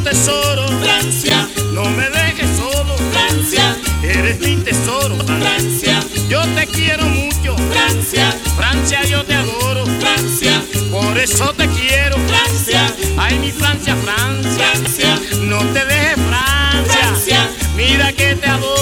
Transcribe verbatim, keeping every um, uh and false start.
tesoro, Francia, no me dejes solo, Francia, eres mi tesoro, Francia, yo te quiero mucho, Francia, Francia yo te adoro, Francia, por eso te quiero, Francia, ay mi Francia, Francia, Francia, no te dejes Francia, Francia, mira que te adoro.